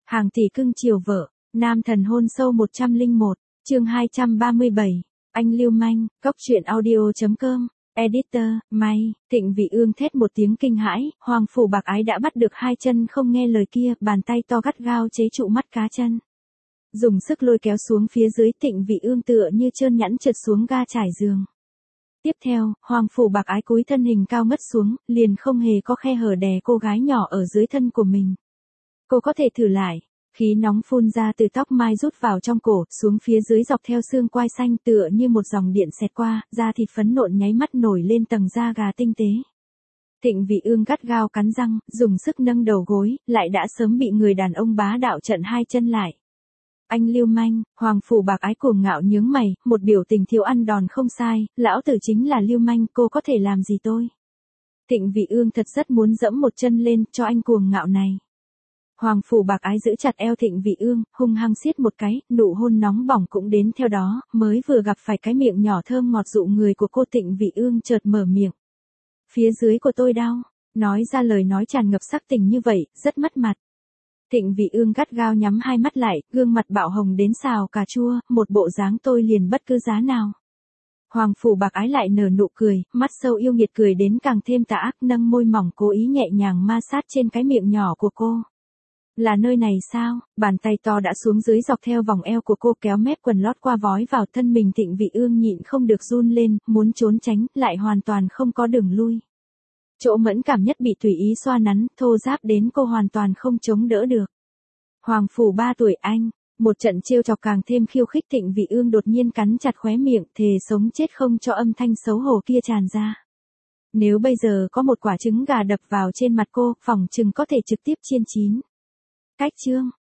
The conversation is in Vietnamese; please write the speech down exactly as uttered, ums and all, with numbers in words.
Hàng tỷ cưng chiều vợ, nam thần hôn sâu một trăm lẻ một, chương hai trăm ba mươi bảy, anh lưu manh, góc truyện audio.com, editor, May, Thịnh Vị Ương thét một tiếng kinh hãi, Hoàng phủ bạc ái đã bắt được hai chân không nghe lời kia, bàn tay to gắt gao chế trụ mắt cá chân. Dùng sức lôi kéo xuống phía dưới, Thịnh Vị Ương tựa như trơn nhẵn trượt xuống ga trải giường. Tiếp theo, Hoàng phủ bạc ái cúi thân hình cao ngất xuống, liền không hề có khe hở đè cô gái nhỏ ở dưới thân của mình. Cô có thể thử lại. Khí nóng phun ra từ tóc mai rút vào trong cổ, xuống phía dưới dọc theo xương quai xanh tựa như một dòng điện xẹt qua, da thịt phấn nộn nháy mắt nổi lên tầng da gà tinh tế. Thịnh Vị Ương gắt gao cắn răng, dùng sức nâng đầu gối, lại đã sớm bị người đàn ông bá đạo chặn hai chân lại. Anh lưu manh, Hoàng phủ bạc ái cuồng ngạo nhướng mày, một biểu tình thiếu ăn đòn không sai, lão tử chính là lưu manh, cô có thể làm gì tôi? Thịnh Vị Ương thật rất muốn dẫm một chân lên, cho anh cuồng ngạo này. Hoàng phủ bạc ái giữ chặt eo Thịnh Vị Ương, hung hăng siết một cái, nụ hôn nóng bỏng cũng đến theo đó, mới vừa gặp phải cái miệng nhỏ thơm ngọt dụ người của cô, Thịnh Vị Ương chợt mở miệng. Phía dưới của tôi đau, nói ra lời nói tràn ngập sắc tình như vậy, rất mất mặt. Thịnh Vị Ương gắt gao nhắm hai mắt lại, gương mặt bạo hồng đến xào cà chua, một bộ dáng tôi liền bất cứ giá nào. Hoàng phủ bạc ái lại nở nụ cười, mắt sâu yêu nghiệt cười đến càng thêm tà ác, nâng môi mỏng cố ý nhẹ nhàng ma sát trên cái miệng nhỏ của cô. Là nơi này sao? Bàn tay to đã xuống dưới dọc theo vòng eo của cô, kéo mép quần lót qua vói vào thân mình. Thịnh Vị Ương nhịn không được run lên, muốn trốn tránh, lại hoàn toàn không có đường lui. Chỗ mẫn cảm nhất bị tùy ý xoa nắn, thô ráp đến cô hoàn toàn không chống đỡ được. Hoàng phủ ba tuổi anh, một trận trêu chọc càng thêm khiêu khích. Thịnh Vị Ương đột nhiên cắn chặt khóe miệng, thề sống chết không cho âm thanh xấu hổ kia tràn ra. Nếu bây giờ có một quả trứng gà đập vào trên mặt cô, phỏng chừng có thể trực tiếp chiên chín. Cách chương,